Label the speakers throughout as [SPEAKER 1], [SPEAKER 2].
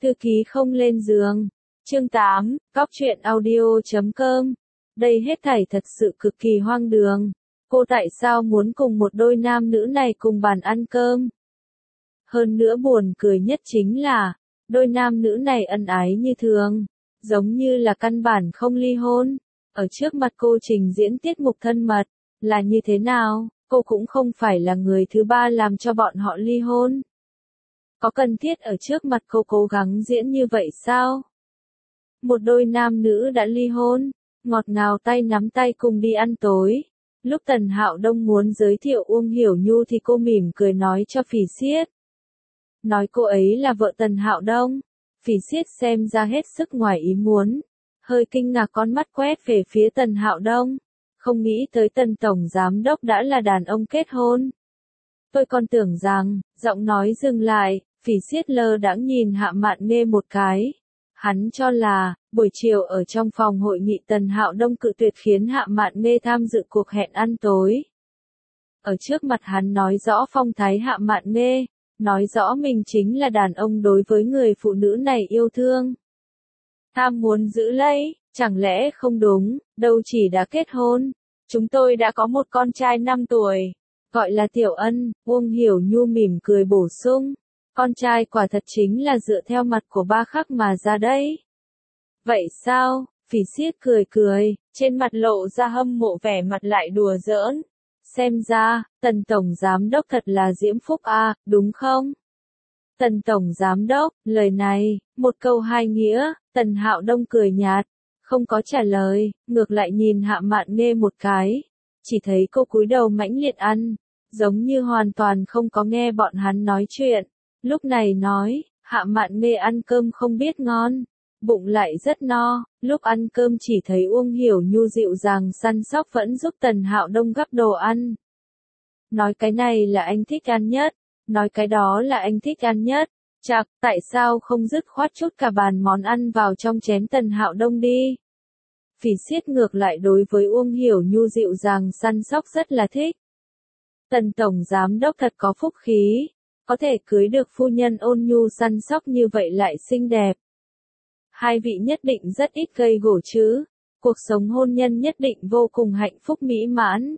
[SPEAKER 1] Thư ký không lên giường. Chương 8, Cóc truyện audio.com. Đây hết thảy thật sự cực kỳ hoang đường. Cô tại sao muốn cùng một đôi nam nữ này cùng bàn ăn cơm? Hơn nữa buồn cười nhất chính là, đôi nam nữ này ân ái như thường, giống như là căn bản không ly hôn. Ở trước mặt cô trình diễn tiết mục thân mật, là như thế nào, cô cũng không phải là người thứ ba làm cho bọn họ ly hôn. Có cần thiết ở trước mặt cô cố gắng diễn như vậy sao? Một đôi nam nữ đã ly hôn, ngọt ngào tay nắm tay cùng đi ăn tối. Lúc Tần Hạo Đông muốn giới thiệu Uông Hiểu Nhu thì cô mỉm cười nói cho Phỉ Siết. Nói cô ấy là vợ Tần Hạo Đông. Phỉ Siết xem ra hết sức ngoài ý muốn, hơi kinh ngạc con mắt quét về phía Tần Hạo Đông. Không nghĩ tới Tần Tổng Giám Đốc đã là đàn ông kết hôn. Tôi còn tưởng rằng, giọng nói dừng lại, Phỉ Siết lơ đãng nhìn Hạ Mạn Nghê một cái. Hắn cho là, buổi chiều ở trong phòng hội nghị Tần Hạo Đông cự tuyệt khiến Hạ Mạn Nghê tham dự cuộc hẹn ăn tối. Ở trước mặt hắn nói rõ phong thái Hạ Mạn Nghê, nói rõ mình chính là đàn ông đối với người phụ nữ này yêu thương. Tham muốn giữ lấy, chẳng lẽ không đúng, đâu chỉ đã kết hôn. Chúng tôi đã có một con trai 5 tuổi, gọi là Tiểu Ân. Uông Hiểu Nhu mỉm cười bổ sung. Con trai quả thật chính là dựa theo mặt của ba khắc mà ra đấy. Vậy sao? Phỉ Siết cười cười, trên mặt lộ ra hâm mộ vẻ mặt lại đùa giỡn. Xem ra, Tần Tổng Giám Đốc thật là diễm phúc à, đúng không? Tần Tổng Giám Đốc, lời này, một câu hai nghĩa. Tần Hạo Đông cười nhạt, không có trả lời, ngược lại nhìn Hạ Mạn Nghê một cái. Chỉ thấy cô cúi đầu mãnh liệt ăn, giống như hoàn toàn không có nghe bọn hắn nói chuyện. Lúc này nói, Hạ Mạn Nghê ăn cơm không biết ngon, bụng lại rất no. Lúc ăn cơm chỉ thấy Uông Hiểu Nhu dịu dàng săn sóc vẫn giúp Tần Hạo Đông gắp đồ ăn. Nói cái này là anh thích ăn nhất, nói cái đó là anh thích ăn nhất. Chạc, tại sao không dứt khoát chút cả bàn món ăn vào trong chén Tần Hạo Đông đi? Phỉ Siết ngược lại đối với Uông Hiểu Nhu dịu dàng săn sóc rất là thích. Tần Tổng Giám Đốc thật có phúc khí, có thể cưới được phu nhân ôn nhu săn sóc như vậy lại xinh đẹp. Hai vị nhất định rất ít gây gổ chứ, cuộc sống hôn nhân nhất định vô cùng hạnh phúc mỹ mãn.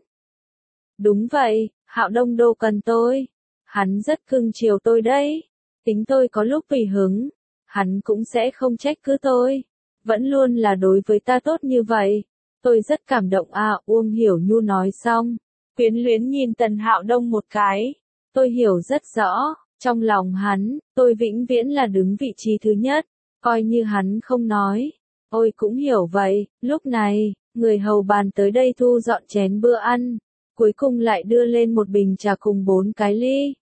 [SPEAKER 1] Đúng vậy, Hạo Đông đâu cần tôi, hắn rất cưng chiều tôi đấy. Tính tôi có lúc tùy hứng, hắn cũng sẽ không trách cứ tôi, vẫn luôn là đối với ta tốt như vậy. Tôi rất cảm động à. Uông Hiểu Nhu nói xong, quyến luyến nhìn Tần Hạo Đông một cái. Tôi hiểu rất rõ, trong lòng hắn, tôi vĩnh viễn là đứng vị trí thứ nhất, coi như hắn không nói. Ôi cũng hiểu vậy. Lúc này, người hầu bàn tới đây thu dọn chén bữa ăn, cuối cùng lại đưa lên một bình trà cùng 4 cái ly.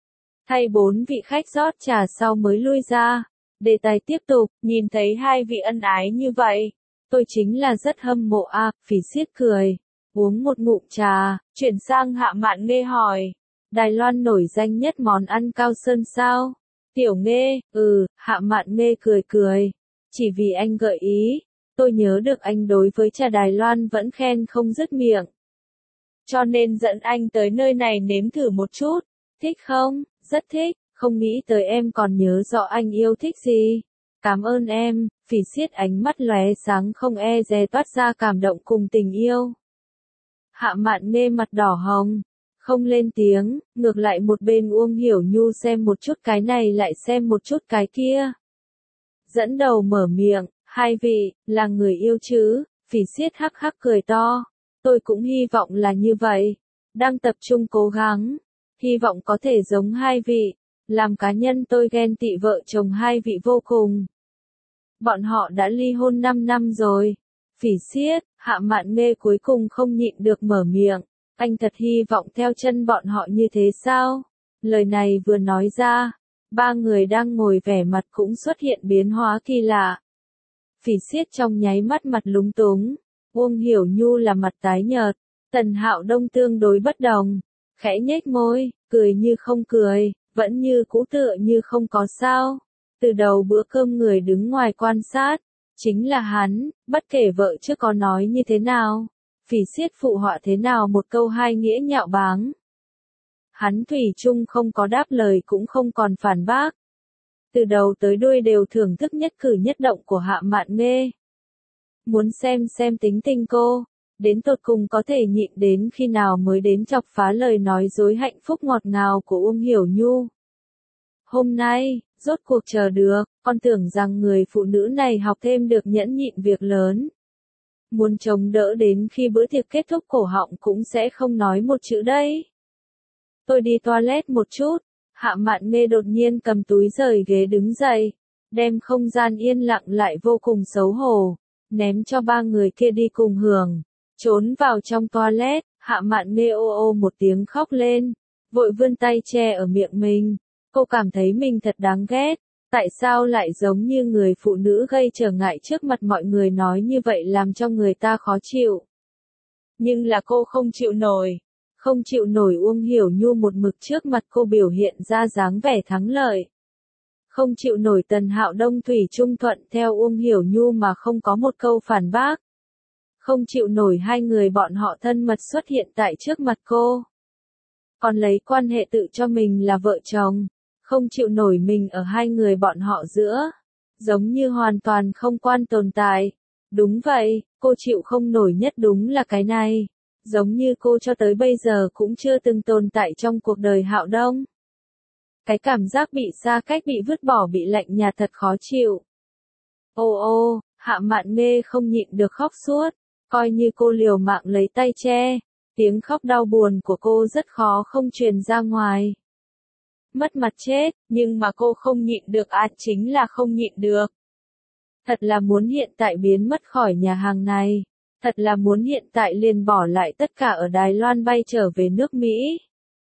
[SPEAKER 1] Thay 4 vị khách rót trà sau mới lui ra. Đề tài tiếp tục, nhìn thấy hai vị ân ái như vậy, tôi chính là rất hâm mộ à. Phỉ Siết cười, uống một ngụm trà, chuyển sang Hạ Mạn Nghê hỏi. Đài Loan nổi danh nhất món ăn cao sơn sao? Tiểu Nghê, Hạ Mạn Nghê cười cười. Chỉ vì anh gợi ý, tôi nhớ được anh đối với trà Đài Loan vẫn khen không dứt miệng. Cho nên dẫn anh tới nơi này nếm thử một chút. Thích không? Rất thích, không nghĩ tới em còn nhớ rõ anh yêu thích gì. Cảm ơn em. Phỉ Siết ánh mắt lóe sáng không e dè toát ra cảm động cùng tình yêu. Hạ Mạn Nghê mặt đỏ hồng, không lên tiếng, ngược lại một bên Uông Hiểu Nhu xem một chút cái này lại xem một chút cái kia. Dẫn đầu mở miệng, hai vị, là người yêu chứ? Phỉ Siết hắc hắc cười to. Tôi cũng hy vọng là như vậy. Đang tập trung cố gắng. Hy vọng có thể giống hai vị. Làm cá nhân tôi ghen tị vợ chồng hai vị vô cùng. Bọn họ đã ly hôn 5 năm rồi. Phỉ Siết, Hạ Mạn Nghê cuối cùng không nhịn được mở miệng. Anh thật hy vọng theo chân bọn họ như thế sao? Lời này vừa nói ra, ba người đang ngồi vẻ mặt cũng xuất hiện biến hóa kỳ lạ. Phỉ Siết trong nháy mắt mặt lúng túng. Uông Hiểu Nhu là mặt tái nhợt. Tần Hạo Đông tương đối bất đồng. Khẽ nhếch môi, cười như không cười, vẫn như cũ tựa như không có sao. Từ đầu bữa cơm người đứng ngoài quan sát, chính là hắn, bất kể vợ trước có nói như thế nào, Phỉ Siết phụ họa thế nào một câu hai nghĩa nhạo báng. Hắn thủy chung không có đáp lời cũng không còn phản bác. từ đầu tới đuôi đều thưởng thức nhất cử nhất động của Hạ Mạn Nghê. Muốn xem tính tình cô, đến tột cùng có thể nhịn đến khi nào mới đến chọc phá lời nói dối hạnh phúc ngọt ngào của Uông Hiểu Nhu. Hôm nay, rốt cuộc chờ được, con tưởng rằng người phụ nữ này học thêm được nhẫn nhịn việc lớn. Muốn chống đỡ đến khi bữa tiệc kết thúc cổ họng cũng sẽ không nói một chữ đấy. Tôi đi toilet một chút, Hạ Mạn Nghê đột nhiên cầm túi rời ghế đứng dậy, đem không gian yên lặng lại vô cùng xấu hổ, ném cho ba người kia đi cùng hưởng. Trốn vào trong toilet, Hạ Mạn Nghê ô ô một tiếng khóc lên, vội vươn tay che ở miệng mình. Cô cảm thấy mình thật đáng ghét, tại sao lại giống như người phụ nữ gây trở ngại trước mặt mọi người nói như vậy làm cho người ta khó chịu. Nhưng là cô không chịu nổi. Không chịu nổi Uông Hiểu Nhu một mực trước mặt cô biểu hiện ra dáng vẻ thắng lợi. Không chịu nổi Tần Hạo Đông thủy chung thuận theo Uông Hiểu Nhu mà không có một câu phản bác. Không chịu nổi hai người bọn họ thân mật xuất hiện tại trước mặt cô. Còn lấy quan hệ tự cho mình là vợ chồng. Không chịu nổi mình ở hai người bọn họ giữa. Giống như hoàn toàn không quan tồn tại. Đúng vậy, cô chịu không nổi nhất đúng là cái này. Giống như cô cho tới bây giờ cũng chưa từng tồn tại trong cuộc đời Hạo Đông. Cái cảm giác bị xa cách bị vứt bỏ bị lạnh nhạt thật khó chịu. Ô ô, Hạ Mạn Nghê không nhịn được khóc suốt, coi như cô liều mạng lấy tay che, tiếng khóc đau buồn của cô rất khó không truyền ra ngoài. Mất mặt chết, nhưng mà cô không nhịn được chính là không nhịn được. Thật là muốn hiện tại biến mất khỏi nhà hàng này. Thật là muốn hiện tại liền bỏ lại tất cả ở Đài Loan bay trở về nước Mỹ.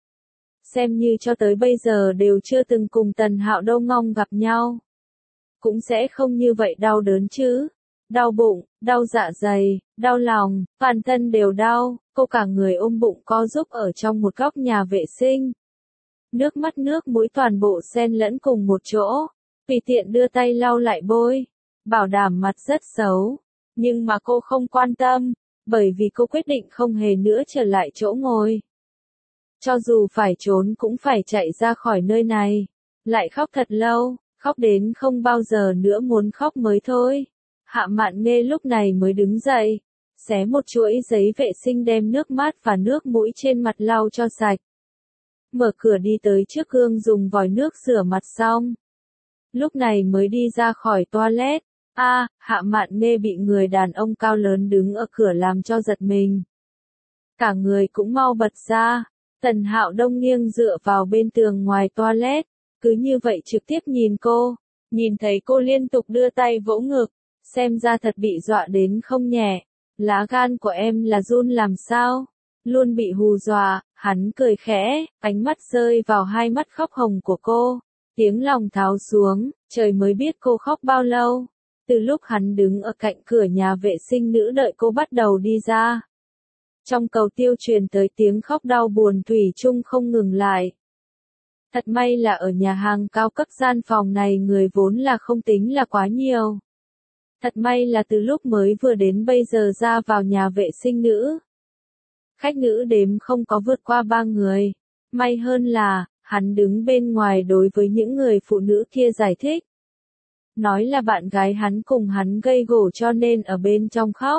[SPEAKER 1] Xem như cho tới bây giờ đều chưa từng cùng Tần Hạo Đông Ngong gặp nhau. Cũng sẽ không như vậy đau đớn chứ. Đau bụng, đau dạ dày, đau lòng, toàn thân đều đau, cô cả người ôm bụng co giúp ở trong một góc nhà vệ sinh. Nước mắt nước mũi toàn bộ xen lẫn cùng một chỗ, tùy tiện đưa tay lau lại bôi, bảo đảm mặt rất xấu. Nhưng mà cô không quan tâm, bởi vì cô quyết định không hề nữa trở lại chỗ ngồi. Cho dù phải trốn cũng phải chạy ra khỏi nơi này. Lại khóc thật lâu, khóc đến không bao giờ nữa muốn khóc mới thôi. Hạ Mạn Nghê lúc này mới đứng dậy, xé một chuỗi giấy vệ sinh đem nước mát và nước mũi trên mặt lau cho sạch. Mở cửa đi tới trước gương dùng vòi nước rửa mặt xong. Lúc này mới đi ra khỏi toilet. Hạ Mạn Nghê bị người đàn ông cao lớn đứng ở cửa làm cho giật mình. Cả người cũng mau bật ra, Tần Hạo Đông nghiêng dựa vào bên tường ngoài toilet, cứ như vậy trực tiếp nhìn cô, nhìn thấy cô liên tục đưa tay vỗ ngực, xem ra thật bị dọa đến không nhẹ. Lá gan của em là run làm sao? Luôn bị hù dọa, hắn cười khẽ, ánh mắt rơi vào hai mắt khóc hồng của cô, tiếng lòng tháo xuống, trời mới biết cô khóc bao lâu. Từ lúc hắn đứng ở cạnh cửa nhà vệ sinh nữ đợi cô bắt đầu đi ra. Trong cầu tiêu truyền tới tiếng khóc đau buồn thủy chung không ngừng lại. Thật may là ở nhà hàng cao cấp gian phòng này người vốn là không tính là quá nhiều. Thật may là từ lúc mới vừa đến bây giờ ra vào nhà vệ sinh nữ. Khách nữ đếm không có vượt qua 3 người. May hơn là, hắn đứng bên ngoài đối với những người phụ nữ kia giải thích. Nói là bạn gái hắn cùng hắn gây gổ cho nên ở bên trong khóc.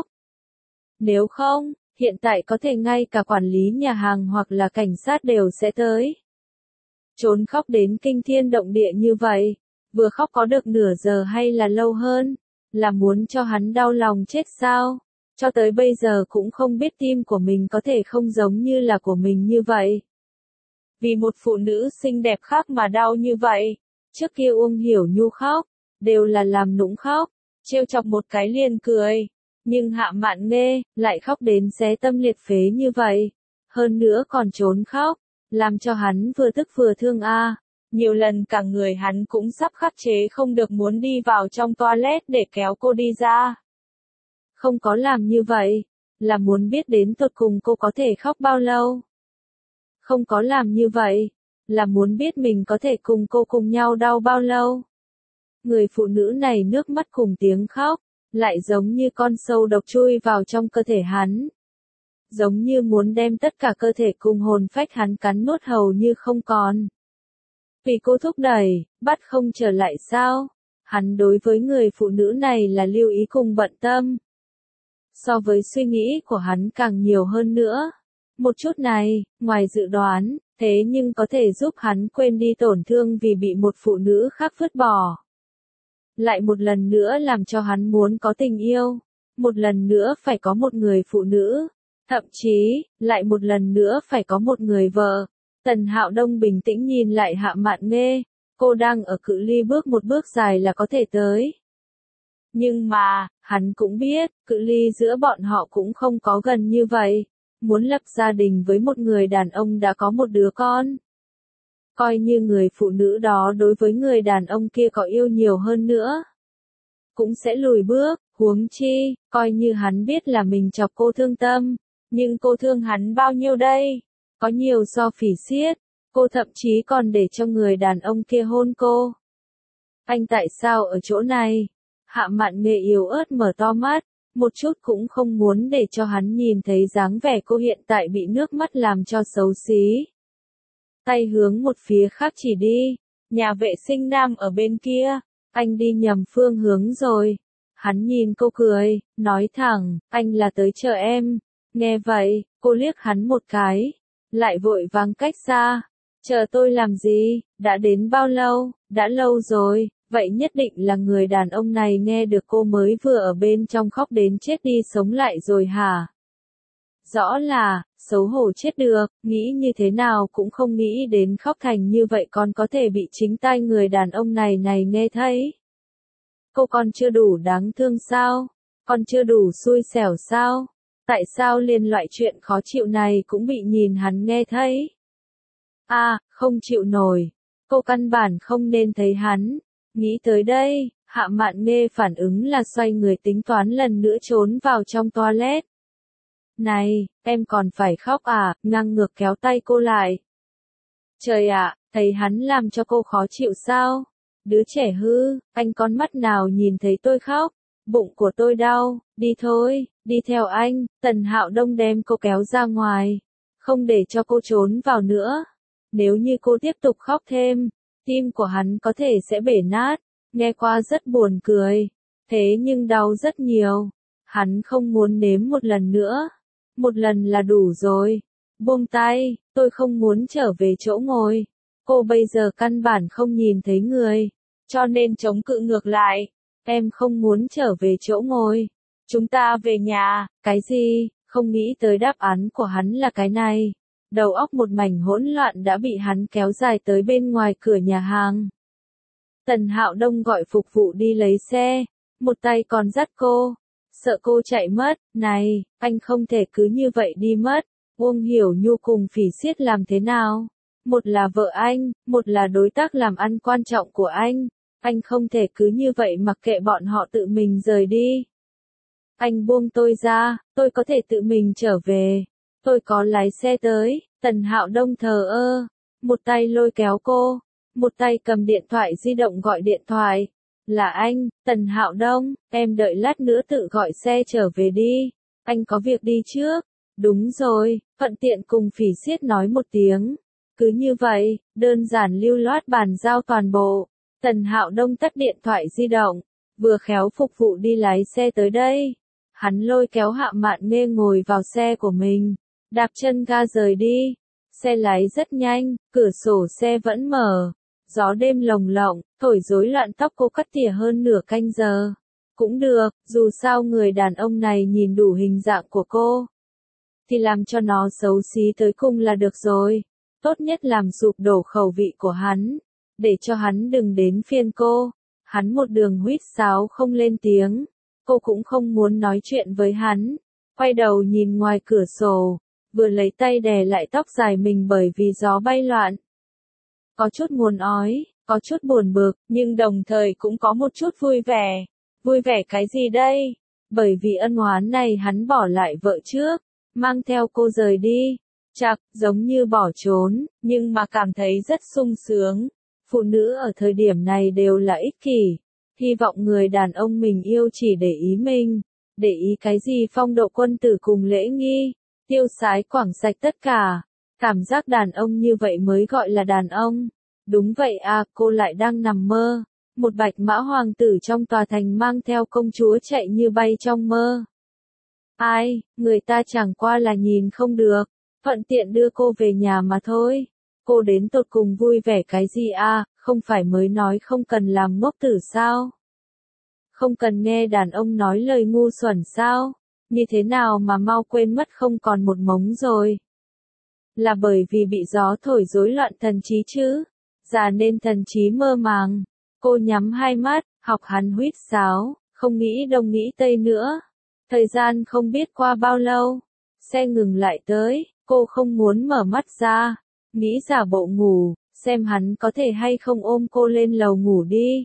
[SPEAKER 1] Nếu không, hiện tại có thể ngay cả quản lý nhà hàng hoặc là cảnh sát đều sẽ tới. Trốn khóc đến kinh thiên động địa như vậy, vừa khóc có được nửa giờ hay là lâu hơn, là muốn cho hắn đau lòng chết sao? Cho tới bây giờ cũng không biết tim của mình có thể không giống như là của mình như vậy. Vì một phụ nữ xinh đẹp khác mà đau như vậy, trước kia Uông Hiểu Nhu khóc, đều là làm nũng khóc, trêu chọc một cái liền cười. Nhưng Hạ Mạn Nghê, lại khóc đến xé tâm liệt phế như vậy. Hơn nữa còn trốn khóc, làm cho hắn vừa tức vừa thương Nhiều lần cả người hắn cũng sắp khắc chế không được muốn đi vào trong toilet để kéo cô đi ra. Không có làm như vậy, là muốn biết đến tột cùng cô có thể khóc bao lâu. Không có làm như vậy, là muốn biết mình có thể cùng cô cùng nhau đau bao lâu. Người phụ nữ này nước mắt cùng tiếng khóc, lại giống như con sâu độc chui vào trong cơ thể hắn. Giống như muốn đem tất cả cơ thể cùng hồn phách hắn cắn nuốt hầu như không còn. Vì cô thúc đẩy, bắt không trở lại sao? Hắn đối với người phụ nữ này là lưu ý cùng bận tâm. So với suy nghĩ của hắn càng nhiều hơn nữa. Một chút này, ngoài dự đoán, thế nhưng có thể giúp hắn quên đi tổn thương vì bị một phụ nữ khác vứt bỏ. Lại một lần nữa làm cho hắn muốn có tình yêu. Một lần nữa phải có một người phụ nữ. Thậm chí, lại một lần nữa phải có một người vợ. Tần Hạo Đông bình tĩnh nhìn lại Hạ Mạn Nghê. Cô đang ở cự ly bước một bước dài là có thể tới. Nhưng mà, hắn cũng biết, cự ly giữa bọn họ cũng không có gần như vậy. Muốn lập gia đình với một người đàn ông đã có một đứa con. Coi như người phụ nữ đó đối với người đàn ông kia có yêu nhiều hơn nữa. Cũng sẽ lùi bước, huống chi, coi như hắn biết là mình chọc cô thương tâm. Nhưng cô thương hắn bao nhiêu đây? Có nhiều do phỉ xiết. Cô thậm chí còn để cho người đàn ông kia hôn cô. Anh tại sao ở chỗ này? Hạ Mạn Nghê yếu ớt mở to mắt, một chút cũng không muốn để cho hắn nhìn thấy dáng vẻ cô hiện tại bị nước mắt làm cho xấu xí. Tay hướng một phía khác chỉ đi, nhà vệ sinh nam ở bên kia, anh đi nhầm phương hướng rồi. Hắn nhìn cô cười, nói thẳng, anh là tới chờ em. Nghe vậy, cô liếc hắn một cái, lại vội vàng cách xa. Chờ tôi làm gì, đã đến bao lâu, đã lâu rồi. Vậy nhất định là người đàn ông này nghe được cô mới vừa ở bên trong khóc đến chết đi sống lại rồi hả? Rõ là, xấu hổ chết được, nghĩ như thế nào cũng không nghĩ đến khóc thành như vậy còn có thể bị chính tai người đàn ông này nghe thấy. Cô còn chưa đủ đáng thương sao? Còn chưa đủ xui xẻo sao? Tại sao liền loại chuyện khó chịu này cũng bị nhìn hắn nghe thấy? Không chịu nổi. Cô căn bản không nên thấy hắn. Nghĩ tới đây, Hạ Mạn Nghê phản ứng là xoay người tính toán lần nữa trốn vào trong toilet. Này, em còn phải khóc à, ngang ngược kéo tay cô lại. Trời ạ, thấy hắn làm cho cô khó chịu sao? Đứa trẻ hư, anh con mắt nào nhìn thấy tôi khóc, bụng của tôi đau, đi thôi, đi theo anh. Tần Hạo Đông đem cô kéo ra ngoài, không để cho cô trốn vào nữa. Nếu như cô tiếp tục khóc thêm, tim của hắn có thể sẽ bể nát, nghe qua rất buồn cười, thế nhưng đau rất nhiều. Hắn không muốn nếm một lần nữa, một lần là đủ rồi. Buông tay, tôi không muốn trở về chỗ ngồi. Cô bây giờ căn bản không nhìn thấy người, cho nên chống cự ngược lại. Em không muốn trở về chỗ ngồi. Chúng ta về nhà, cái gì? Không nghĩ tới đáp án của hắn là cái này. Đầu óc một mảnh hỗn loạn đã bị hắn kéo dài tới bên ngoài cửa nhà hàng. Tần Hạo Đông gọi phục vụ đi lấy xe, một tay còn dắt cô, sợ cô chạy mất. Này, anh không thể cứ như vậy đi mất. Uông Hiểu Nhu cùng Phỉ Xiết làm thế nào? Một là vợ anh, một là đối tác làm ăn quan trọng của anh. Anh không thể cứ như vậy mặc kệ bọn họ tự mình rời đi. Anh buông tôi ra, tôi có thể tự mình trở về. Tôi có lái xe tới. Tần Hạo Đông thờ ơ, một tay lôi kéo cô, một tay cầm điện thoại di động gọi điện thoại. Là anh, Tần Hạo Đông, em đợi lát nữa tự gọi xe trở về đi. Anh có việc đi trước. Đúng rồi, thuận tiện cùng Phỉ Xiết nói một tiếng. Cứ như vậy, đơn giản lưu loát bàn giao toàn bộ. Tần Hạo Đông tắt điện thoại di động, vừa khéo phục vụ đi lái xe tới đây. Hắn lôi kéo Hạ Mạn Nghê ngồi vào xe của mình, đạp chân ga rời đi. Xe lái rất nhanh, cửa sổ xe vẫn mở. Gió đêm lồng lộng, thổi rối loạn tóc cô cắt tỉa hơn nửa canh giờ. Cũng được, dù sao người đàn ông này nhìn đủ hình dạng của cô, thì làm cho nó xấu xí tới cùng là được rồi. Tốt nhất làm sụp đổ khẩu vị của hắn, để cho hắn đừng đến phiên cô. Hắn một đường huýt sáo không lên tiếng, cô cũng không muốn nói chuyện với hắn. Quay đầu nhìn ngoài cửa sổ, vừa lấy tay đè lại tóc dài mình bởi vì gió bay loạn. Có chút muốn ói, có chút buồn bực, nhưng đồng thời cũng có một chút vui vẻ. Vui vẻ cái gì đây? Bởi vì ân oán này hắn bỏ lại vợ trước, mang theo cô rời đi. Chạc, giống như bỏ trốn, nhưng mà cảm thấy rất sung sướng. Phụ nữ ở thời điểm này đều là ích kỷ. Hy vọng người đàn ông mình yêu chỉ để ý mình. Để ý cái gì phong độ quân tử cùng lễ nghi. Tiêu sái quảng sạch tất cả. Cảm giác đàn ông như vậy mới gọi là đàn ông. Đúng vậy à, cô lại đang nằm mơ. Một bạch mã hoàng tử trong tòa thành mang theo công chúa chạy như bay trong mơ. Ai, người ta chẳng qua là nhìn không được, thuận tiện đưa cô về nhà mà thôi. Cô đến tột cùng vui vẻ cái gì à, không phải mới nói không cần làm ngốc tử sao? Không cần nghe đàn ông nói lời ngu xuẩn sao? Như thế nào mà mau quên mất không còn một mống rồi? Là bởi vì bị gió thổi rối loạn thần trí chứ? Già nên thần trí mơ màng. Cô nhắm hai mắt, học hắn huýt sáo, không nghĩ đông nghĩ tây nữa. Thời gian không biết qua bao lâu. Xe ngừng lại tới, cô không muốn mở mắt ra. Nghĩ giả bộ ngủ, xem hắn có thể hay không ôm cô lên lầu ngủ đi.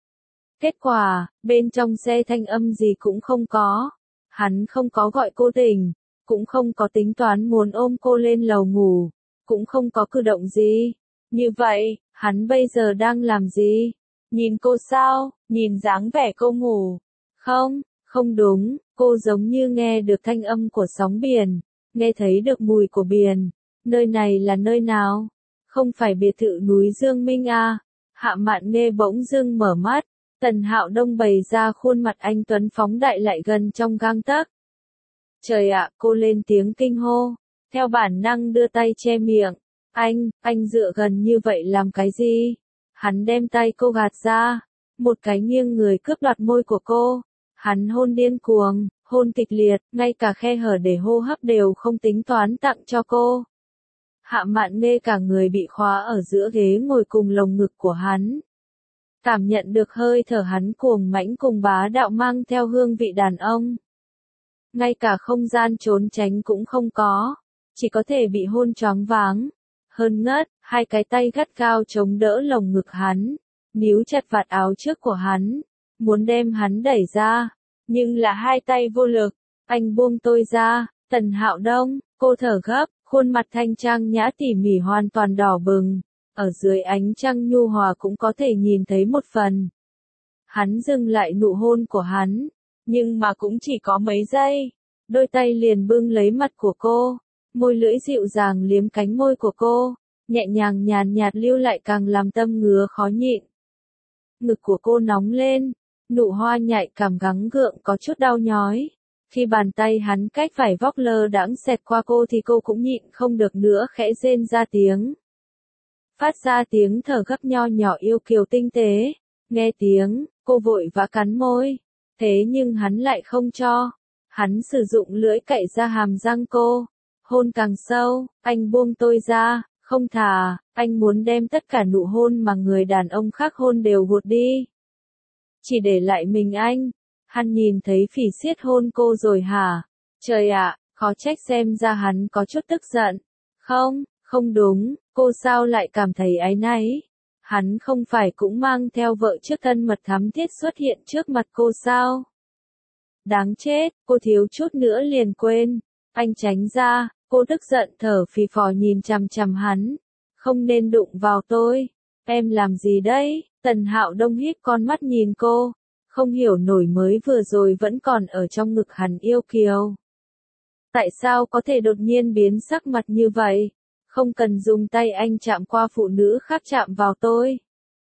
[SPEAKER 1] Kết quả, bên trong xe thanh âm gì cũng không có. Hắn không có gọi cô tỉnh, cũng không có tính toán muốn ôm cô lên lầu ngủ, cũng không có cử động gì. Như vậy, hắn bây giờ đang làm gì? Nhìn cô sao? Nhìn dáng vẻ cô ngủ? Không, không đúng, cô giống như nghe được thanh âm của sóng biển, nghe thấy được mùi của biển. Nơi này là nơi nào? Không phải biệt thự núi Dương Minh à? Hạ Mạn Nghê bỗng dưng mở mắt, Tần Hạo Đông bày ra khuôn mặt anh tuấn phóng đại lại gần trong gang tấc. Trời ạ, cô lên tiếng kinh hô, theo bản năng đưa tay che miệng. Anh dựa gần như vậy làm cái gì? Hắn đem tay cô gạt ra, một cái nghiêng người cướp đoạt môi của cô. Hắn hôn điên cuồng, hôn kịch liệt, ngay cả khe hở để hô hấp đều không tính toán tặng cho cô. Hạ Mạn Nghê cả người bị khóa ở giữa ghế ngồi cùng lồng ngực của hắn. Cảm nhận được hơi thở hắn cuồng mãnh cùng bá đạo mang theo hương vị đàn ông. Ngay cả không gian trốn tránh cũng không có, chỉ có thể bị hôn choáng váng. Hơn ngất, hai cái tay gắt gao chống đỡ lồng ngực hắn, níu chặt vạt áo trước của hắn, muốn đem hắn đẩy ra, nhưng là hai tay vô lực. Anh buông tôi ra, Tần Hạo Đông, cô thở gấp, khuôn mặt thanh trang nhã tỉ mỉ hoàn toàn đỏ bừng, ở dưới ánh trăng nhu hòa cũng có thể nhìn thấy một phần. Hắn dừng lại nụ hôn của hắn, nhưng mà cũng chỉ có mấy giây, đôi tay liền bưng lấy mặt của cô, môi lưỡi dịu dàng liếm cánh môi của cô, nhẹ nhàng nhàn nhạt lưu lại càng làm tâm ngứa khó nhịn. Ngực của cô nóng lên, nụ hoa nhạy cảm gắng gượng có chút đau nhói. Khi bàn tay hắn cách vải vóc lơ đãng xẹt qua cô thì cô cũng nhịn không được nữa khẽ rên ra tiếng. Phát ra tiếng thở gấp nho nhỏ yêu kiều tinh tế. Nghe tiếng, cô vội vã cắn môi. Thế nhưng hắn lại không cho. Hắn sử dụng lưỡi cạy ra hàm răng cô. Hôn càng sâu, anh buông tôi ra, không thà, anh muốn đem tất cả nụ hôn mà người đàn ông khác hôn đều gột đi. Chỉ để lại mình anh. Hắn nhìn thấy Phỉ Siết hôn cô rồi hả? Trời ạ, khó trách xem ra hắn có chút tức giận. Không, không đúng, cô sao lại cảm thấy áy náy? Hắn không phải cũng mang theo vợ trước thân mật thắm thiết xuất hiện trước mặt cô sao? Đáng chết, cô thiếu chút nữa liền quên. Anh tránh ra, cô tức giận thở phì phò nhìn chằm chằm hắn. Không nên đụng vào tôi. Em làm gì đấy? Tần Hạo Đông híp con mắt nhìn cô. Không hiểu nổi mới vừa rồi vẫn còn ở trong ngực hắn yêu kiều. Tại sao có thể đột nhiên biến sắc mặt như vậy? Không cần dùng tay anh chạm qua phụ nữ khác chạm vào tôi.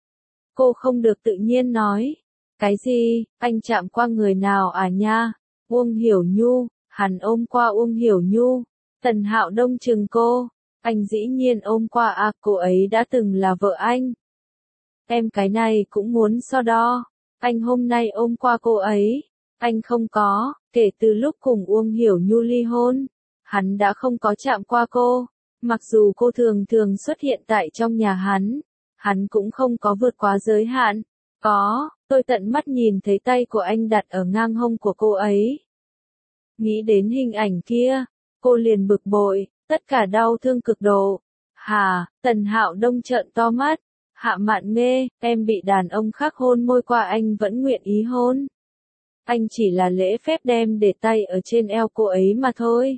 [SPEAKER 1] Cô không được tự nhiên nói. Cái gì, anh chạm qua người nào à nha? Uông Hiểu Nhu, hắn ôm qua Uông Hiểu Nhu. Tần Hạo Đông chừng cô. Anh dĩ nhiên ôm qua à, cô ấy đã từng là vợ anh. Em cái này cũng muốn so đo. Anh hôm nay ôm qua cô ấy. Anh không có, kể từ lúc cùng Uông Hiểu Nhu ly hôn. Hắn đã không có chạm qua cô. Mặc dù cô thường thường xuất hiện tại trong nhà hắn cũng không có vượt quá giới hạn. Có, tôi tận mắt nhìn thấy tay của anh đặt ở ngang hông của cô ấy. Nghĩ đến hình ảnh kia, cô liền bực bội, tất cả đau thương cực độ. Hà, Tần Hạo Đông trợn to mắt. Hạ Mạn Nghê, em bị đàn ông khác hôn môi qua anh vẫn nguyện ý hôn. Anh chỉ là lễ phép đem để tay ở trên eo cô ấy mà thôi.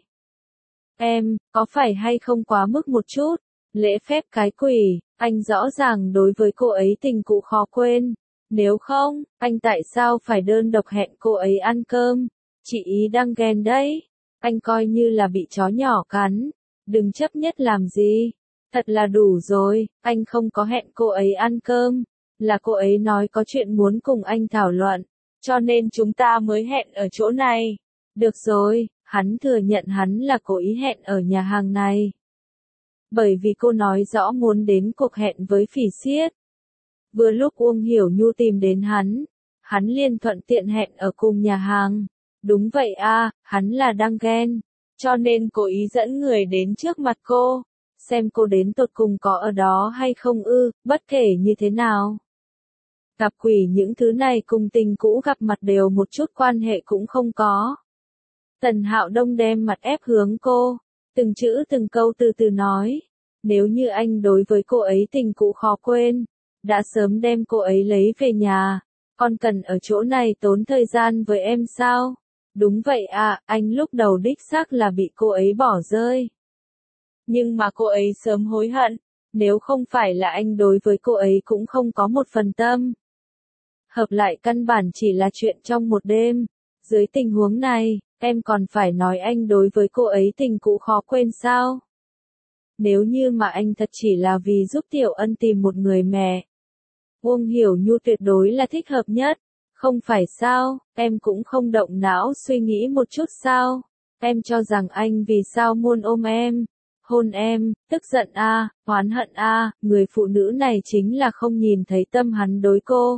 [SPEAKER 1] Em, có phải hay không quá mức một chút? Lễ phép cái quỷ, anh rõ ràng đối với cô ấy tình cũ khó quên. Nếu không, anh tại sao phải đơn độc hẹn cô ấy ăn cơm? Chị ý đang ghen đấy. Anh coi như là bị chó nhỏ cắn. Đừng chấp nhất làm gì. Thật là đủ rồi, anh không có hẹn cô ấy ăn cơm, là cô ấy nói có chuyện muốn cùng anh thảo luận, cho nên chúng ta mới hẹn ở chỗ này. Được rồi, hắn thừa nhận hắn là cố ý hẹn ở nhà hàng này. Bởi vì cô nói rõ muốn đến cuộc hẹn với Phỉ Xiết. Vừa lúc Uông Hiểu Nhu tìm đến hắn liền thuận tiện hẹn ở cùng nhà hàng. Đúng vậy a, hắn là đang ghen, cho nên cố ý dẫn người đến trước mặt cô, xem cô đến tột cùng có ở đó hay không ư, bất kể như thế nào. Gặp quỷ những thứ này cùng tình cũ gặp mặt đều một chút quan hệ cũng không có. Tần Hạo Đông đem mặt ép hướng cô, từng chữ từng câu từ từ nói. Nếu như anh đối với cô ấy tình cũ khó quên, đã sớm đem cô ấy lấy về nhà, còn cần ở chỗ này tốn thời gian với em sao? Đúng vậy à, anh lúc đầu đích xác là bị cô ấy bỏ rơi. Nhưng mà cô ấy sớm hối hận, nếu không phải là anh đối với cô ấy cũng không có một phần tâm. Hợp lại căn bản chỉ là chuyện trong một đêm. Dưới tình huống này, em còn phải nói anh đối với cô ấy tình cũ khó quên sao? Nếu như mà anh thật chỉ là vì giúp Tiểu Ân tìm một người mẹ, Uông Hiểu Nhu tuyệt đối là thích hợp nhất. Không phải sao, em cũng không động não suy nghĩ một chút sao? Em cho rằng anh vì sao muốn ôm em, hôn em, tức giận a, oán hận a, người phụ nữ này chính là không nhìn thấy tâm hắn đối cô.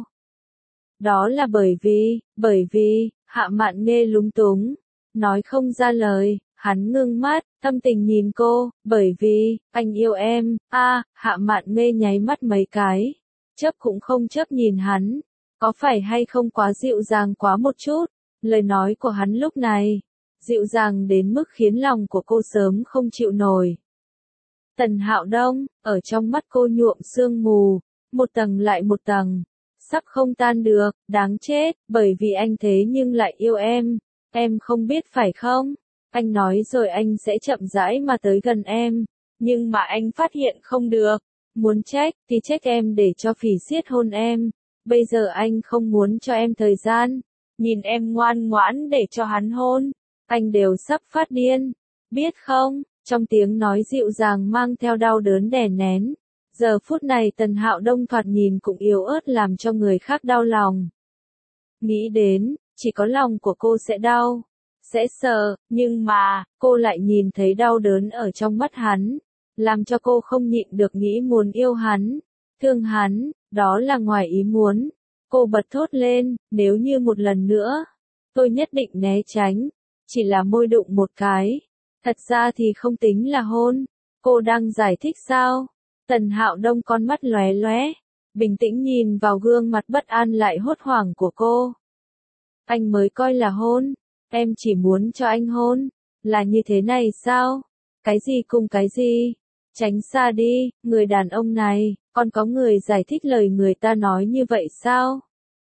[SPEAKER 1] Đó là bởi vì, Hạ Mạn Nghê lúng túng, nói không ra lời, hắn ngưng mắt, thâm tình nhìn cô, bởi vì, anh yêu em, Hạ Mạn Nghê nháy mắt mấy cái, chớp cũng không chớp nhìn hắn, có phải hay không quá dịu dàng quá một chút, lời nói của hắn lúc này, dịu dàng đến mức khiến lòng của cô sớm không chịu nổi. Tần Hạo Đông, ở trong mắt cô nhuộm sương mù, một tầng lại một tầng, sắp không tan được, đáng chết, bởi vì anh thế nhưng lại yêu em không biết phải không? Anh nói rồi anh sẽ chậm rãi mà tới gần em, nhưng mà anh phát hiện không được, muốn trách thì trách em để cho Phỉ Xiết hôn em, bây giờ anh không muốn cho em thời gian, nhìn em ngoan ngoãn để cho hắn hôn, anh đều sắp phát điên, biết không? Trong tiếng nói dịu dàng mang theo đau đớn đè nén. Giờ phút này Tần Hạo Đông thoạt nhìn cũng yếu ớt làm cho người khác đau lòng. Nghĩ đến, chỉ có lòng của cô sẽ đau, sẽ sợ, nhưng mà, cô lại nhìn thấy đau đớn ở trong mắt hắn, làm cho cô không nhịn được nghĩ muốn yêu hắn, thương hắn, đó là ngoài ý muốn. Cô bật thốt lên, nếu như một lần nữa, tôi nhất định né tránh, chỉ là môi đụng một cái. Thật ra thì không tính là hôn, cô đang giải thích sao? Tần Hạo Đông con mắt lóe lóe, bình tĩnh nhìn vào gương mặt bất an lại hốt hoảng của cô. Anh mới coi là hôn, em chỉ muốn cho anh hôn, là như thế này sao? Cái gì cùng cái gì? Tránh xa đi, người đàn ông này, còn có người giải thích lời người ta nói như vậy sao?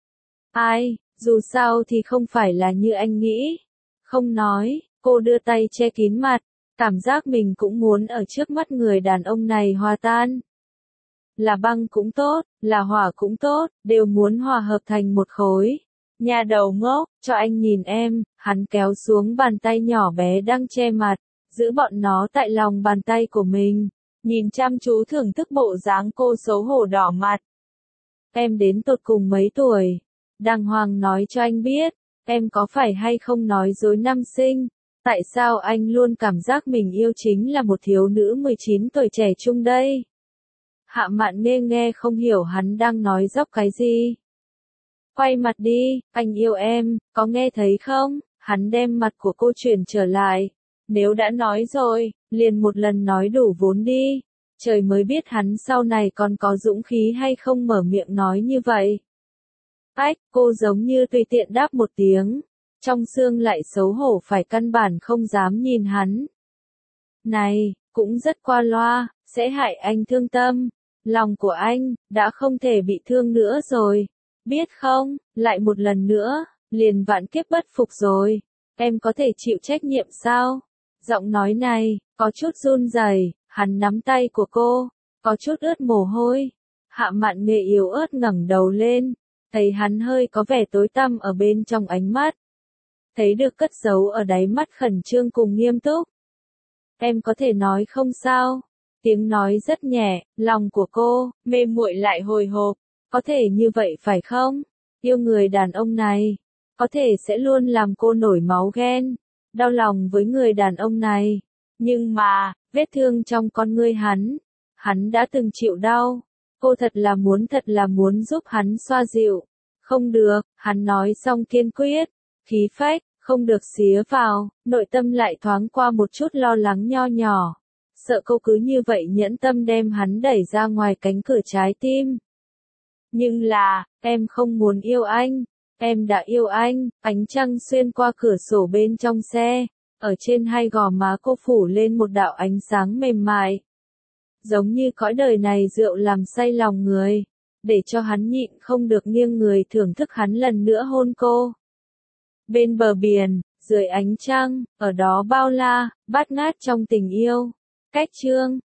[SPEAKER 1] Ai, dù sao thì không phải là như anh nghĩ. Không nói, cô đưa tay che kín mặt, cảm giác mình cũng muốn ở trước mắt người đàn ông này hòa tan. Là băng cũng tốt, là hỏa cũng tốt, đều muốn hòa hợp thành một khối. Nhà đầu ngốc, cho anh nhìn em, hắn kéo xuống bàn tay nhỏ bé đang che mặt, giữ bọn nó tại lòng bàn tay của mình, nhìn chăm chú thưởng thức bộ dáng cô xấu hổ đỏ mặt. Em đến tột cùng mấy tuổi? Đàng hoàng nói cho anh biết, em có phải hay không nói dối năm sinh? Tại sao anh luôn cảm giác mình yêu chính là một thiếu nữ 19 tuổi trẻ trung đây? Hạ Mạn Nghê nghe không hiểu hắn đang nói dóc cái gì. Quay mặt đi, anh yêu em, có nghe thấy không? Hắn đem mặt của cô chuyển trở lại. Nếu đã nói rồi, liền một lần nói đủ vốn đi. Trời mới biết hắn sau này còn có dũng khí hay không mở miệng nói như vậy. Ách, cô giống như tùy tiện đáp một tiếng. Trong xương lại xấu hổ phải căn bản không dám nhìn hắn. Này, cũng rất qua loa, sẽ hại anh thương tâm. Lòng của anh, đã không thể bị thương nữa rồi. Biết không, lại một lần nữa, liền vạn kiếp bất phục rồi. Em có thể chịu trách nhiệm sao? Giọng nói này, có chút run rẩy, hắn nắm tay của cô, có chút ướt mồ hôi. Hạ Mạn Nghê yếu ớt ngẩng đầu lên, thấy hắn hơi có vẻ tối tăm ở bên trong ánh mắt. Thấy được cất giấu ở đáy mắt khẩn trương cùng nghiêm túc. Em có thể nói không sao? Tiếng nói rất nhẹ, lòng của cô, mê muội lại hồi hộp. Có thể như vậy phải không? Yêu người đàn ông này, có thể sẽ luôn làm cô nổi máu ghen, đau lòng với người đàn ông này. Nhưng mà, vết thương trong con ngươi hắn đã từng chịu đau. Cô thật là muốn giúp hắn xoa dịu. Không được, hắn nói xong kiên quyết, khí phách, không được xía vào, nội tâm lại thoáng qua một chút lo lắng nho nhỏ. Sợ cô cứ như vậy nhẫn tâm đem hắn đẩy ra ngoài cánh cửa trái tim. Nhưng là, em không muốn yêu anh, em đã yêu anh. Ánh trăng xuyên qua cửa sổ bên trong xe, ở trên hai gò má cô phủ lên một đạo ánh sáng mềm mại. Giống như cõi đời này rượu làm say lòng người, để cho hắn nhịn không được nghiêng người thưởng thức hắn lần nữa hôn cô. Bên bờ biển, dưới ánh trăng, ở đó bao la, bát ngát trong tình yêu. Cách chương